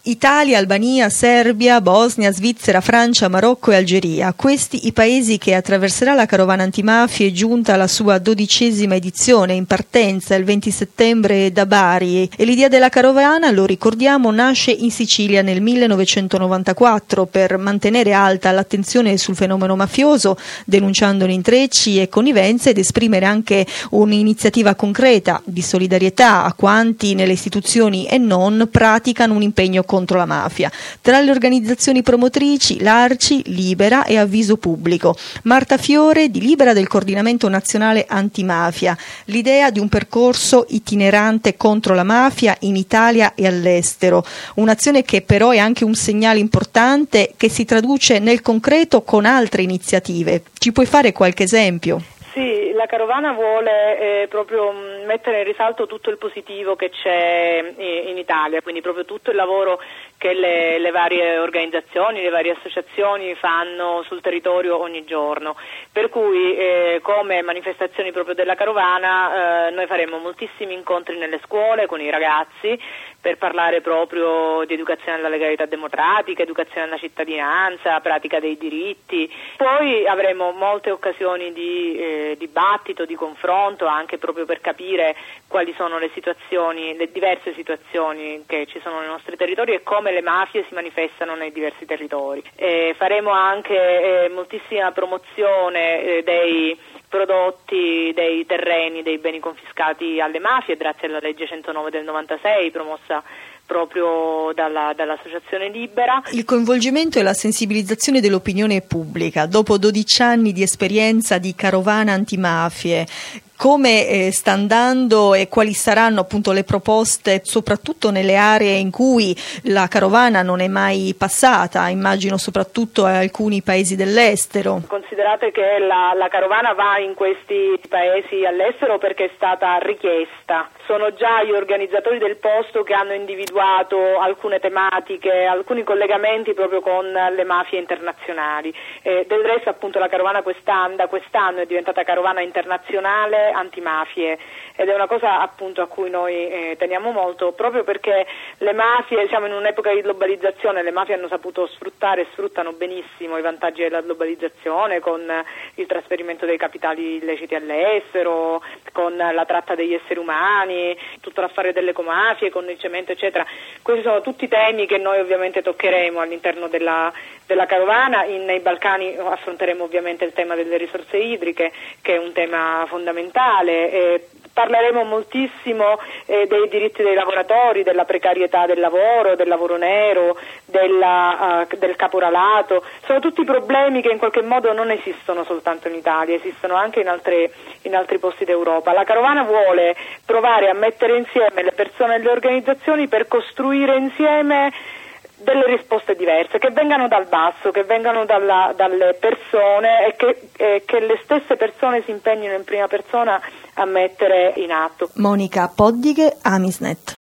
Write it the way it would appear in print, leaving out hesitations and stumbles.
Italia, Albania, Serbia, Bosnia, Svizzera, Francia, Marocco e Algeria. Questi i paesi che attraverserà la carovana antimafie, giunta alla sua 12ª edizione, in partenza il 20 settembre da Bari. E l'idea della carovana, lo ricordiamo, nasce in Sicilia nel 1994 per mantenere alta l'attenzione sul fenomeno mafioso, denunciandone intrecci e connivenze, ed esprimere anche un'iniziativa concreta di solidarietà a quanti nelle istituzioni e non praticano un impegno contro la mafia. Tra le organizzazioni promotrici l'Arci, Libera e Avviso Pubblico. Marta Fiore di Libera del Coordinamento Nazionale Antimafia. L'idea di un percorso itinerante contro la mafia in Italia e all'estero. Un'azione che però è anche un segnale importante che si traduce nel concreto con altre iniziative. Ci puoi fare qualche esempio? Sì, la carovana vuole proprio mettere in risalto tutto il positivo che c'è in Italia, quindi proprio tutto il lavoro che le varie organizzazioni, le varie associazioni fanno sul territorio ogni giorno. Per cui come manifestazioni proprio della carovana noi faremo moltissimi incontri nelle scuole con i ragazzi per parlare proprio di educazione alla legalità democratica, educazione alla cittadinanza, pratica dei diritti. Poi avremo molte occasioni di dibattito, di confronto, anche proprio per capire quali sono le situazioni, le diverse situazioni che ci sono nei nostri territori e come le mafie si manifestano nei diversi territori. Faremo anche moltissima promozione dei prodotti, dei terreni, dei beni confiscati alle mafie grazie alla legge 109 del 96 promossa proprio dall'Associazione Libera. Il coinvolgimento e la sensibilizzazione dell'opinione pubblica dopo 12 anni di esperienza di carovana antimafie. Come sta andando e quali saranno appunto le proposte, soprattutto nelle aree in cui la carovana non è mai passata, immagino soprattutto a alcuni paesi dell'estero? Considerate che la carovana va in questi paesi all'estero perché è stata richiesta. Sono già gli organizzatori del posto che hanno individuato alcune tematiche, alcuni collegamenti proprio con le mafie internazionali. Del resto appunto la carovana quest'anno è diventata carovana internazionale antimafie ed è una cosa appunto a cui noi teniamo molto, proprio perché le mafie, siamo in un'epoca di globalizzazione, le mafie hanno saputo sfruttare e sfruttano benissimo i vantaggi della globalizzazione con il trasferimento dei capitali illeciti all'estero, con la tratta degli esseri umani, tutto l'affare delle ecomafie, con il cemento eccetera. Questi sono tutti temi che noi ovviamente toccheremo all'interno della carovana. Nei Balcani affronteremo ovviamente il tema delle risorse idriche, che è un tema fondamentale. Parleremo moltissimo dei diritti dei lavoratori, della precarietà del lavoro nero, del caporalato. Sono tutti problemi che in qualche modo non esistono soltanto in Italia, esistono anche in altri posti d'Europa. La carovana vuole provare a mettere insieme le persone e le organizzazioni per costruire insieme delle risposte diverse, che vengano dal basso, che vengano dalle persone e che le stesse persone si impegnino in prima persona a mettere in atto. Monica Poddighe, Amisnet.